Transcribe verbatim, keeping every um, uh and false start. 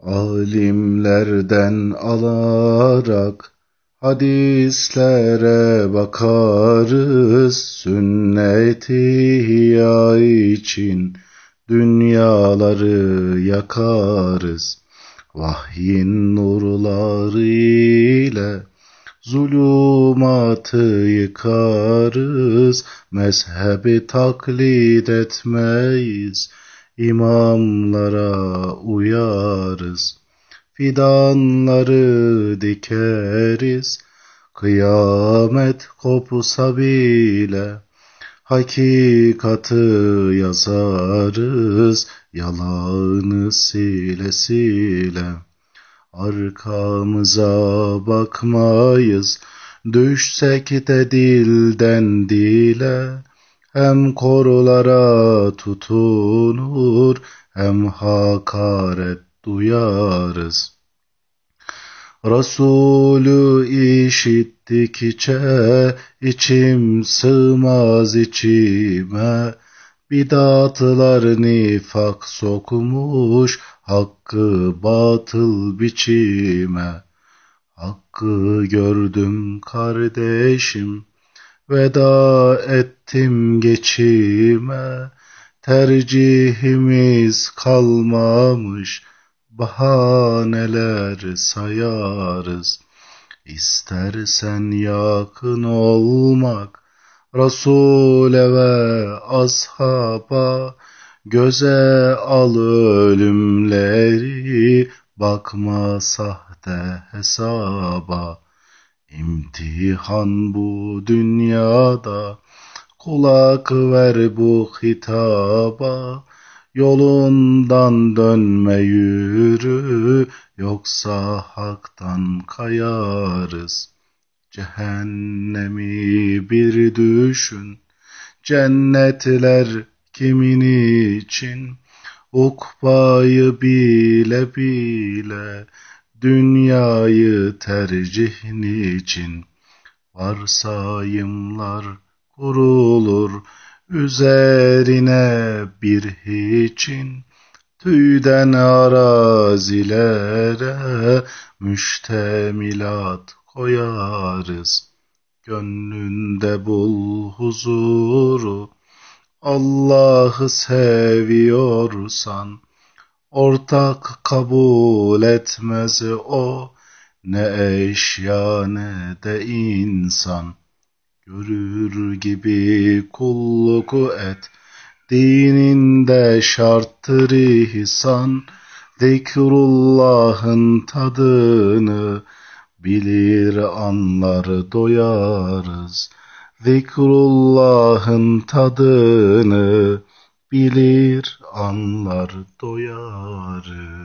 Alimlerden alarak hadislere bakarız, sünnet-i ihya için dünyaları yakarız. Vahyin nurları ile zulümatı yıkarız, mezhebi taklit etmeyiz, imamlara uyarız. Fidanları dikeriz, kıyamet kopsa bile, hakikatı yazarız, yalanı sile sile. Arkamıza bakmayız, düşsek de dilden dile, hem korulara tutunur, hem hakaret duyarız. Resulü işittikçe içim sığmaz içime, bidatlar nifak sokmuş hakkı batıl biçime. Hakkı gördüm kardeşim, veda ettim geçime, tercihimiz kalmamış, bahaneler sayarız. İstersen yakın olmak Resul'e ve ashaba, göze al ölümleri, bakma sahte hesaba. İmtihan bu dünyada, kulak ver bu hitaba, yolundan dönme yürü, yoksa haktan kayarız. Cehennemi bir düşün, cennetler kimin için? Ukbayı bile bile, dünyayı tercih niçin? Varsayımlar kurulur üzerine bir hiçin, tüyden arazilere müştemilat koyarız. Gönlünde bul huzuru, Allah'ı seviyorsan, ortak kabul etmez o, ne eşya ne de insan. Görür gibi kulluk et, dininde şarttır ihsan. Zikrullah'ın tadını bilir anlar doyarız. Zikrullah'ın tadını bilir anlar doyarız.